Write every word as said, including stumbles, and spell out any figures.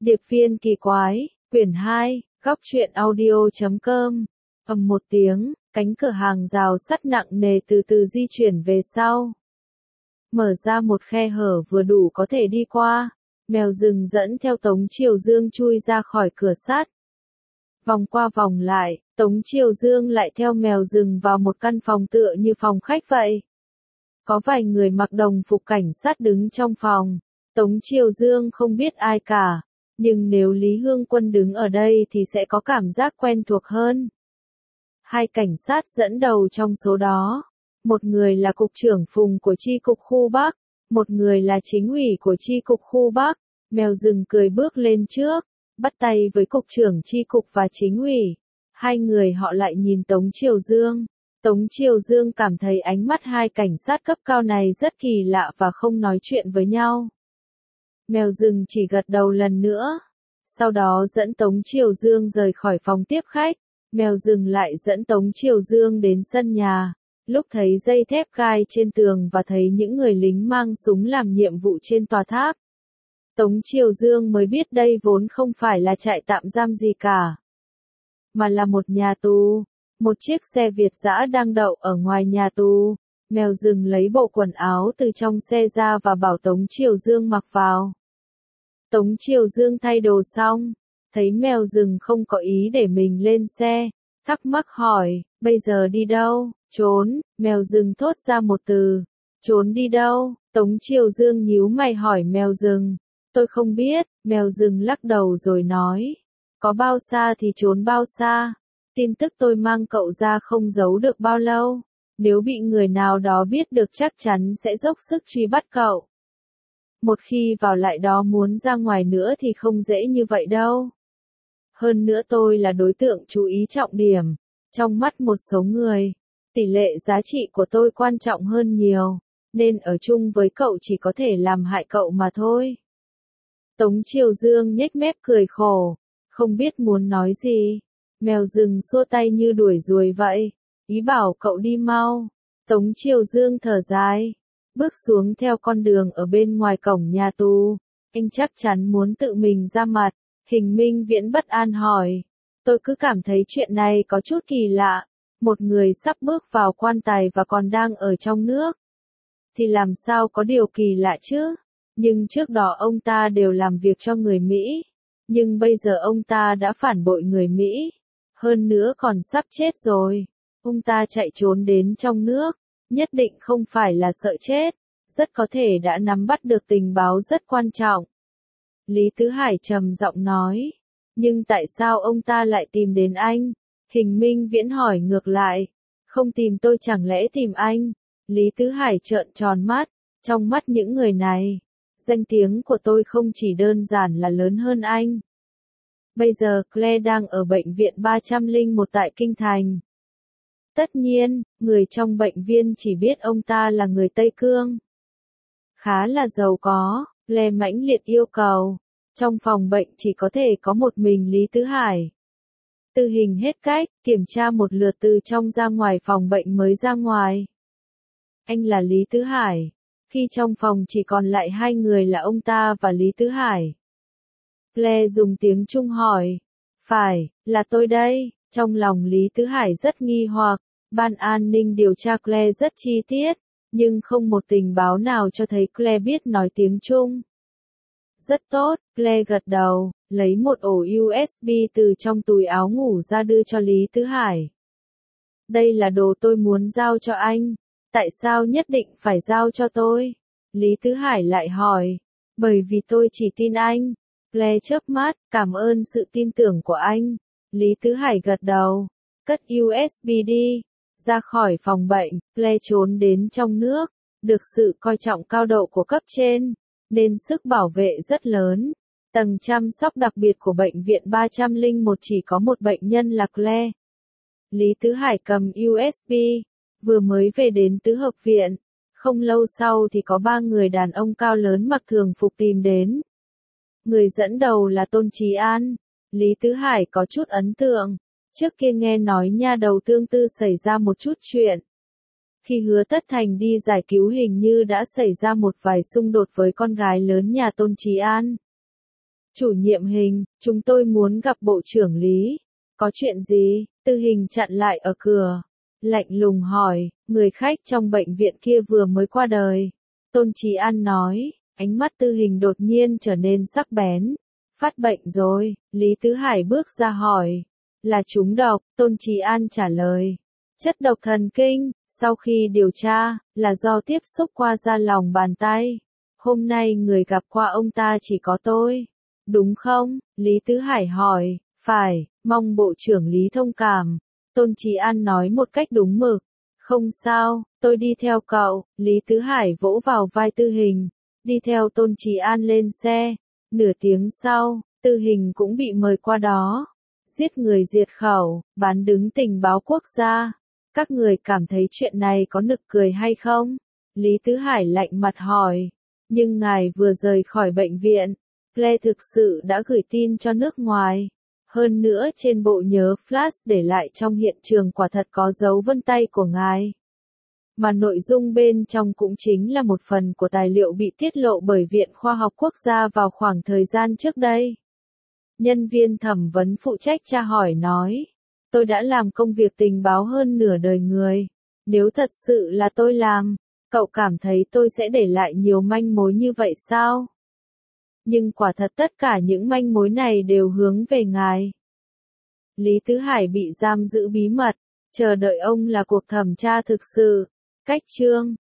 Điệp viên kỳ quái, quyển hai, góc truyện audio chấm com. Ầm một tiếng, cánh cửa hàng rào sắt nặng nề từ từ di chuyển về sau. Mở ra một khe hở vừa đủ có thể đi qua, mèo rừng dẫn theo Tống Triều Dương chui ra khỏi cửa sắt. Vòng qua vòng lại, Tống Triều Dương lại theo mèo rừng vào một căn phòng tựa như phòng khách vậy. Có vài người mặc đồng phục cảnh sát đứng trong phòng. Tống Triều Dương không biết ai cả, nhưng nếu Lý Hương Quân đứng ở đây thì sẽ có cảm giác quen thuộc hơn. Hai cảnh sát dẫn đầu trong số đó. Một người là cục trưởng Phùng của chi cục khu Bắc, một người là chính ủy của chi cục khu Bắc. Mèo rừng cười bước lên trước, bắt tay với cục trưởng chi cục và chính ủy. Hai người họ lại nhìn Tống Triều Dương. Tống Triều Dương cảm thấy ánh mắt hai cảnh sát cấp cao này rất kỳ lạ và không nói chuyện với nhau. Mèo rừng chỉ gật đầu lần nữa. Sau đó dẫn Tống Triều Dương rời khỏi phòng tiếp khách. Mèo rừng lại dẫn Tống Triều Dương đến sân nhà. Lúc thấy dây thép gai trên tường và thấy những người lính mang súng làm nhiệm vụ trên tòa tháp, Tống Triều Dương mới biết đây vốn không phải là trại tạm giam gì cả, mà là một nhà tù. Một chiếc xe Việt dã đang đậu ở ngoài nhà tù. Mèo rừng lấy bộ quần áo từ trong xe ra và bảo Tống Triều Dương mặc vào. Tống Triều Dương thay đồ xong, thấy mèo rừng không có ý để mình lên xe, thắc mắc hỏi, bây giờ đi đâu? Trốn. Mèo rừng thốt ra một từ. Trốn đi đâu? Tống Triều Dương nhíu mày hỏi mèo rừng. Tôi không biết. Mèo rừng lắc đầu rồi nói. Có bao xa thì trốn bao xa. Tin tức tôi mang cậu ra không giấu được bao lâu. Nếu bị người nào đó biết được chắc chắn sẽ dốc sức truy bắt cậu. Một khi vào lại đó muốn ra ngoài nữa thì không dễ như vậy đâu. Hơn nữa tôi là đối tượng chú ý trọng điểm. Trong mắt một số người, tỷ lệ giá trị của tôi quan trọng hơn nhiều, nên ở chung với cậu chỉ có thể làm hại cậu mà thôi. Tống Triều Dương nhếch mép cười khổ, không biết muốn nói gì. Mèo rừng xua tay như đuổi ruồi vậy, ý bảo cậu đi mau. Tống Triều Dương thở dài, bước xuống theo con đường ở bên ngoài cổng nhà tù. Anh chắc chắn muốn tự mình ra mặt. Hình Minh Viễn bất an hỏi. Tôi cứ cảm thấy chuyện này có chút kỳ lạ. Một người sắp bước vào quan tài và còn đang ở trong nước. Thì làm sao có điều kỳ lạ chứ? Nhưng trước đó ông ta đều làm việc cho người Mỹ. Nhưng bây giờ ông ta đã phản bội người Mỹ. Hơn nữa còn sắp chết rồi. Ông ta chạy trốn đến trong nước. Nhất định không phải là sợ chết. Rất có thể đã nắm bắt được tình báo rất quan trọng. Lý Tứ Hải trầm giọng nói. Nhưng tại sao ông ta lại tìm đến anh? Hình Minh Viễn hỏi ngược lại. Không tìm tôi chẳng lẽ tìm anh? Lý Tứ Hải trợn tròn mắt. Trong mắt những người này, danh tiếng của tôi không chỉ đơn giản là lớn hơn anh. Bây giờ Claire đang ở bệnh viện ba trăm lẻ một tại Kinh Thành. Tất nhiên, người trong bệnh viện chỉ biết ông ta là người Tây Cương. Khá là giàu có, Claire mãnh liệt yêu cầu. Trong phòng bệnh chỉ có thể có một mình Lý Tứ Hải. Tử hình hết cách, kiểm tra một lượt từ trong ra ngoài phòng bệnh mới ra ngoài. Anh là Lý Tứ Hải. Khi trong phòng chỉ còn lại hai người là ông ta và Lý Tứ Hải. Claire dùng tiếng Trung hỏi. Phải, là tôi đây. Trong lòng Lý Tứ Hải rất nghi hoặc. Ban an ninh điều tra Claire rất chi tiết, nhưng không một tình báo nào cho thấy Claire biết nói tiếng Trung. Rất tốt, Claire gật đầu, lấy một ổ u ét bê từ trong túi áo ngủ ra đưa cho Lý Tứ Hải. Đây là đồ tôi muốn giao cho anh. Tại sao nhất định phải giao cho tôi? Lý Tứ Hải lại hỏi. Bởi vì tôi chỉ tin anh. Claire chớp mắt, cảm ơn sự tin tưởng của anh. Lý Tứ Hải gật đầu. Cất u ét bê đi. Ra khỏi phòng bệnh, Claire trốn đến trong nước. Được sự coi trọng cao độ của cấp trên, nên sức bảo vệ rất lớn. Tầng chăm sóc đặc biệt của bệnh viện ba trăm lẻ một chỉ có một bệnh nhân là Claire. Lý Tứ Hải cầm u ét bê, vừa mới về đến tứ hợp viện. Không lâu sau thì có ba người đàn ông cao lớn mặc thường phục tìm đến. Người dẫn đầu là Tôn Trí An. Lý Tứ Hải có chút ấn tượng. Trước kia nghe nói nha đầu tương tư xảy ra một chút chuyện. Khi Hứa Tất Thành đi giải cứu hình như đã xảy ra một vài xung đột với con gái lớn nhà Tôn Trí An. Chủ nhiệm Hình, chúng tôi muốn gặp Bộ trưởng Lý. Có chuyện gì? Tư Hình chặn lại ở cửa. Lạnh lùng hỏi, người khách trong bệnh viện kia vừa mới qua đời. Tôn Chí An nói, ánh mắt Tư Hình đột nhiên trở nên sắc bén. Phát bệnh rồi, Lý Tứ Hải bước ra hỏi. Là trúng độc, Tôn Chí An trả lời. Chất độc thần kinh, sau khi điều tra, là do tiếp xúc qua da lòng bàn tay. Hôm nay người gặp qua ông ta chỉ có tôi. Đúng không? Lý Tứ Hải hỏi. Phải, mong Bộ trưởng Lý thông cảm. Tôn Chí An nói một cách đúng mực. Không sao, tôi đi theo cậu. Lý Tứ Hải vỗ vào vai Tư Hình. Đi theo Tôn Chí An lên xe. Nửa tiếng sau, Tư Hình cũng bị mời qua đó. Giết người diệt khẩu, bán đứng tình báo quốc gia. Các người cảm thấy chuyện này có nực cười hay không? Lý Tứ Hải lạnh mặt hỏi. Nhưng ngài vừa rời khỏi bệnh viện, Claire thực sự đã gửi tin cho nước ngoài. Hơn nữa trên bộ nhớ flash để lại trong hiện trường quả thật có dấu vân tay của ngài. Mà nội dung bên trong cũng chính là một phần của tài liệu bị tiết lộ bởi Viện Khoa học Quốc gia vào khoảng thời gian trước đây. Nhân viên thẩm vấn phụ trách tra hỏi nói. Tôi đã làm công việc tình báo hơn nửa đời người. Nếu thật sự là tôi làm, cậu cảm thấy tôi sẽ để lại nhiều manh mối như vậy sao? Nhưng quả thật tất cả những manh mối này đều hướng về ngài. Lý Tứ Hải bị giam giữ bí mật, chờ đợi ông là cuộc thẩm tra thực sự. Cách chương